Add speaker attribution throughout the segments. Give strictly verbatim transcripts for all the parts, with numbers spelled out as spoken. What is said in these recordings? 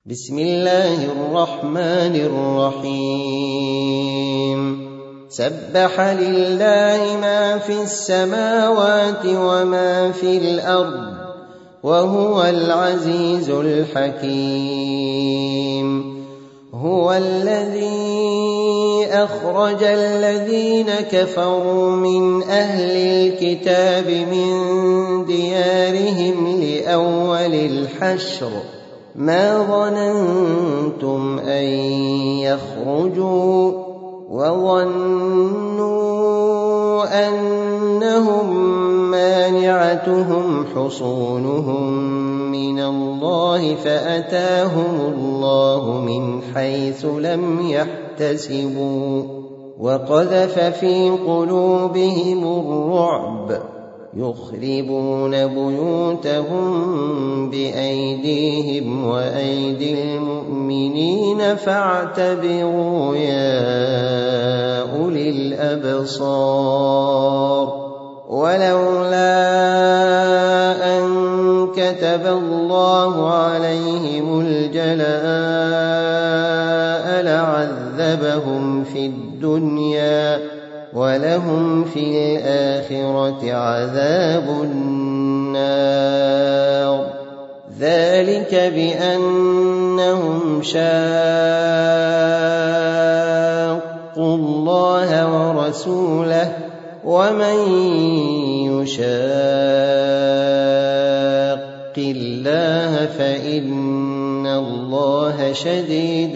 Speaker 1: بسم الله الرحمن الرحيم سبح لله ما في السماوات وما في الأرض وهو العزيز الحكيم هو الذي أخرج الذين كفروا من أهل الكتاب من ديارهم لأول الحشر ما ظننتم أن يخرجوا وظنوا أنهم مانعتهم حصونهم من الله فأتاهم الله من حيث لم يحتسبوا وقذف في قلوبهم الرعب يخربون بيوتهم بأيديهم وأيدي المؤمنين فاعتبروا يا أولي الأبصار ولولا أن كتب الله عليهم الجلاء لعذبهم في الدنيا ولهم في الآخرة عذاب النار ذلك بأنهم شاقوا الله ورسوله ومن يشاق الله فإن الله شديد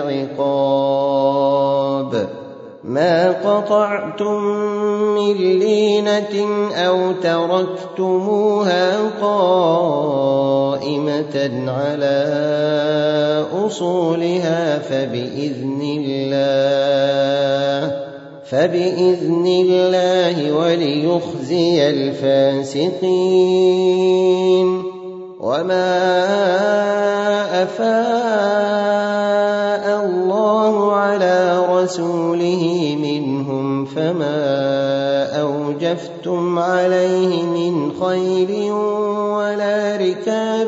Speaker 1: العقاب ما قطعتم من لينة أو تركتموها قائمة على أصولها فبإذن الله فبإذن الله وليخزي الفاسقين وما أفاء الله على رسوله منهم فما أوجفتم عليه من خيل ولا ركاب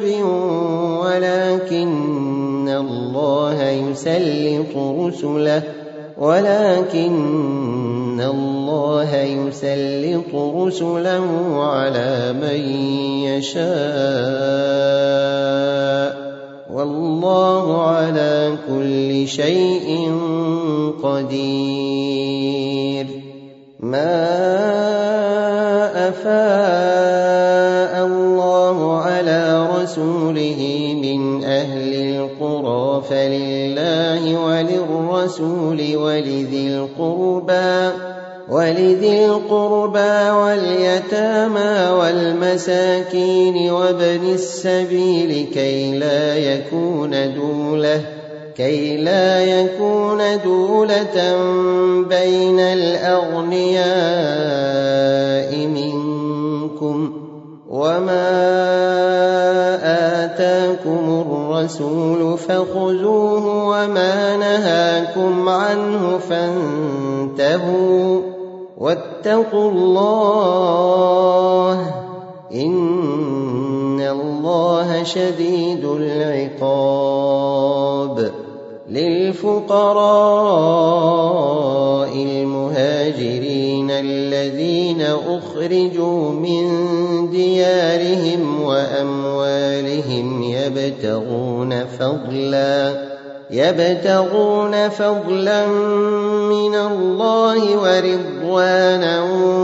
Speaker 1: ولكن الله يسلط رسله ولكن الله يسلط رسله على من يشاء والله على كل شيء قدير ما أفاء الله على رسوله من أهل القرى فلله وللرسول ولذي القربى ولذي القربى واليتامى والمساكين وابن السبيل كي لا يكون دولة كي لا يكون دولة بين الأغنياء منكم وما آتاكم الرسول فخذوه وما نهاكم عنه فانتهوا واتقوا الله إن الله شديد العقاب للفقراء المهاجرين الذين أخرجوا من ديارهم وأموالهم يبتغون فضلا يبتغون فضلا من الله ورضوانا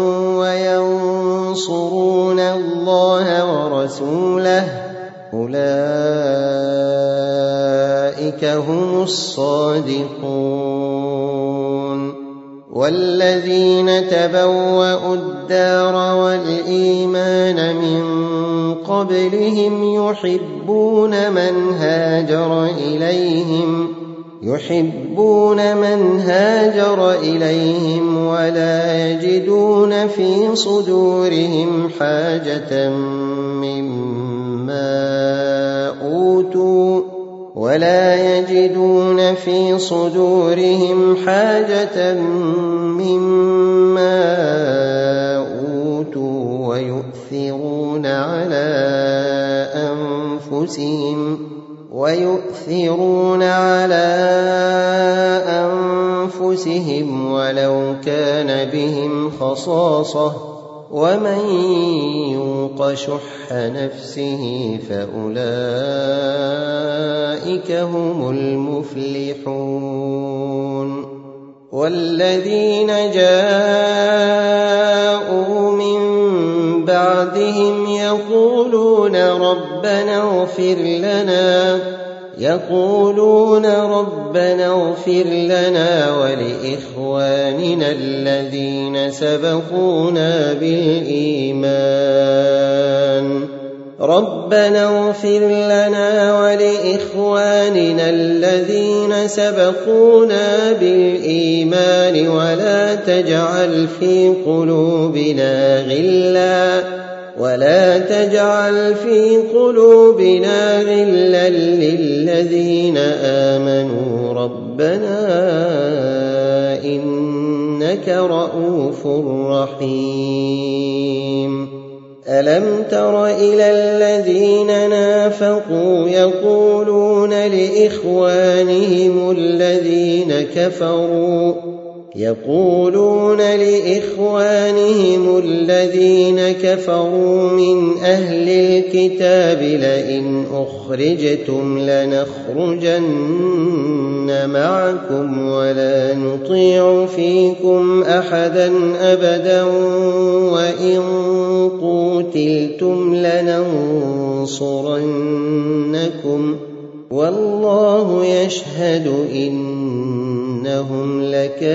Speaker 1: وينصرون الله ورسوله أولئك هم الصادقون والذين تبوأوا الدار والإيمان من قبلهم يحبون من هاجر إليهم يحبون من هاجر إليهم ولا يجدون في صدورهم حاجة مما أوتوا ولا يجدون في صدورهم حاجة مما أوتوا ويؤثرون على أنفسهم ويؤثرون على أنفسهم ولو كان بهم خصاصة ومن يوق شح نفسه فأولئك هم المفلحون والذين جاءوا من بعدهم يقولون ربنا اغفر لنا يقولون ربنا اغفر لنا ولإخواننا الذين سبقونا بالإيمان ربنا اغفر لنا ولإخواننا الذين سبقونا بالإيمان ولا تجعل في قلوبنا غلا ولا تجعل في قلوبنا غلا للذين آمنوا ربنا إنك رؤوف رحيم ألم تر إلى الذين نافقوا يقولون لإخوانهم الذين كفروا يقولون لإخوانهم الذين كفروا من أهل الكتاب لئن أخرجتم لنخرجن معكم ولا نطيع فيكم أحدا أبدا وإن قوتلتم لننصرنكم والله يشهد إنهم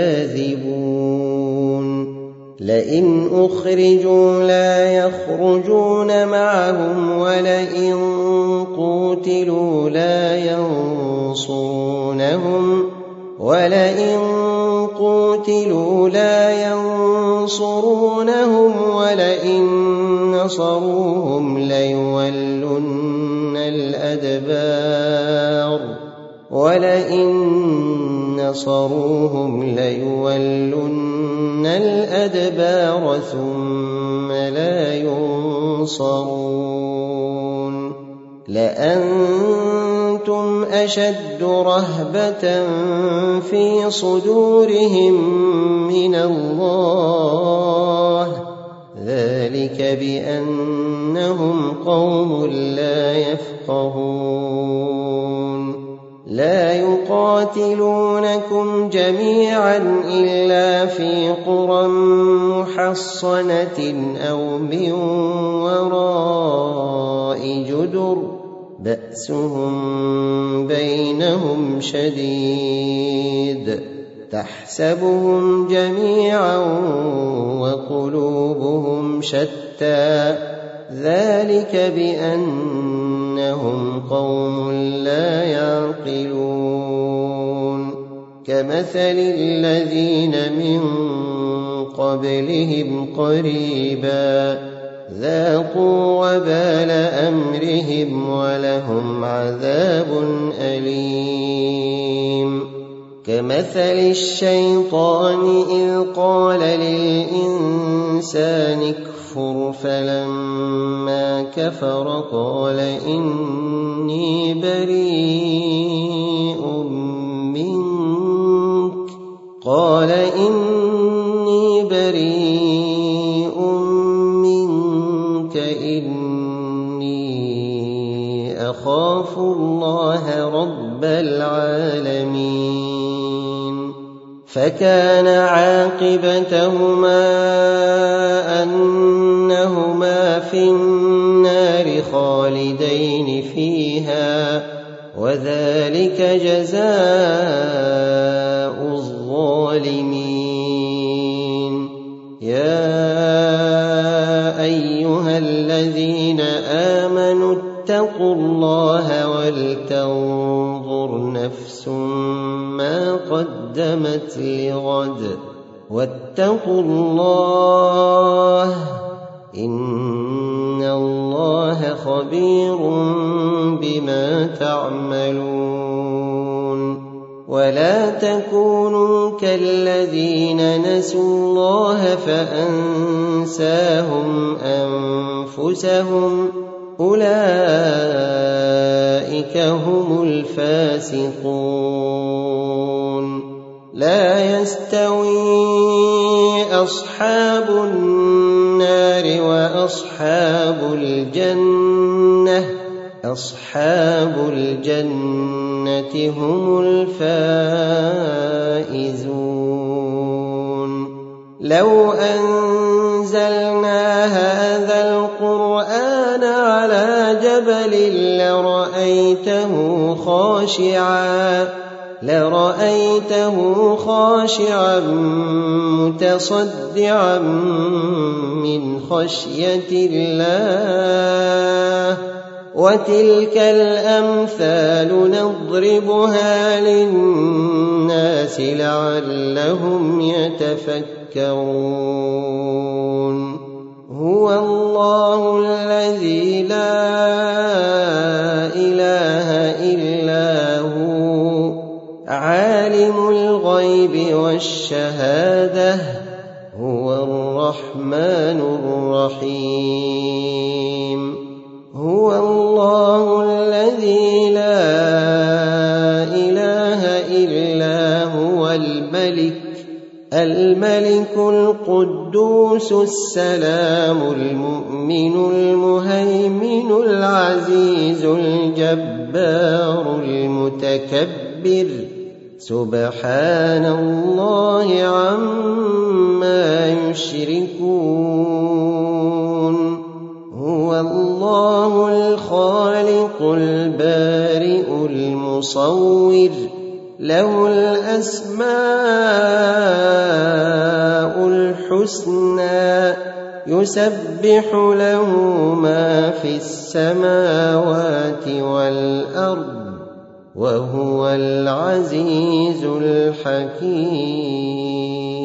Speaker 1: لكاذبون لئن أخرجوا لا يخرجون معهم ولئن قوتلوا لا ينصرونهم ولئن قوتلوا لا ينصرونهم ولئن نصروهم ليولن الأدبار ولئن نصروهم ليولن الأدبار ثم لا ينصرون لأنتم أشد رهبة في صدورهم من الله ذلك بأنهم قوم لا يفقهون لا يقاتلونكم جميعا إلا في قرى محصنة أو من وراء جدر بأسهم بينهم شديد تحسبهم جميعا وقلوبهم شتى ذلك بأنهم قوم لا يعقلون كمثل الذين من قبلهم قريبا ذاقوا وبال أمرهم ولهم عذاب أليم كمثل الشيطان إذ قال للإنسان اكفر فلما كفر قال إني بريء منك قال إني بريء منك إني أخاف الله رب العالمين فكان عاقبتهما أنهما في النار خالدين فيها وذلك جزاء الظالمين يا أيها الذين آمنوا اتقوا الله ولتنظر نفس ما قدمت لغد واتقوا الله إن الله خبير بما تعملون ولا تكونوا كالذين نسوا الله فأنساهم أنفسهم أولئك أولئك هم الفاسقون لا يستوي أصحاب النار وأصحاب الجنة أصحاب الجنة هم الفائزون لو أنزلنا هذا القرآن على جبل لرأيته خاشعا لرأيته خاشعا متصدعا من خشية الله وتلك الأمثال نضربها للناس لعلهم يتفكرون هو الله الذي لا إله إلا هو عالم الغيب والشهادة هو الرحمن الرحيم هو الله الذي لا إله إلا هو الملك الملك القدوس السلام المؤمن المهيمن العزيز الجبار المتكبر سبحان الله عما يشركون هو الله الخالق البارئ المصور له الأسماء الحسنى يسبح له ما في السماوات والأرض وهو العزيز الحكيم.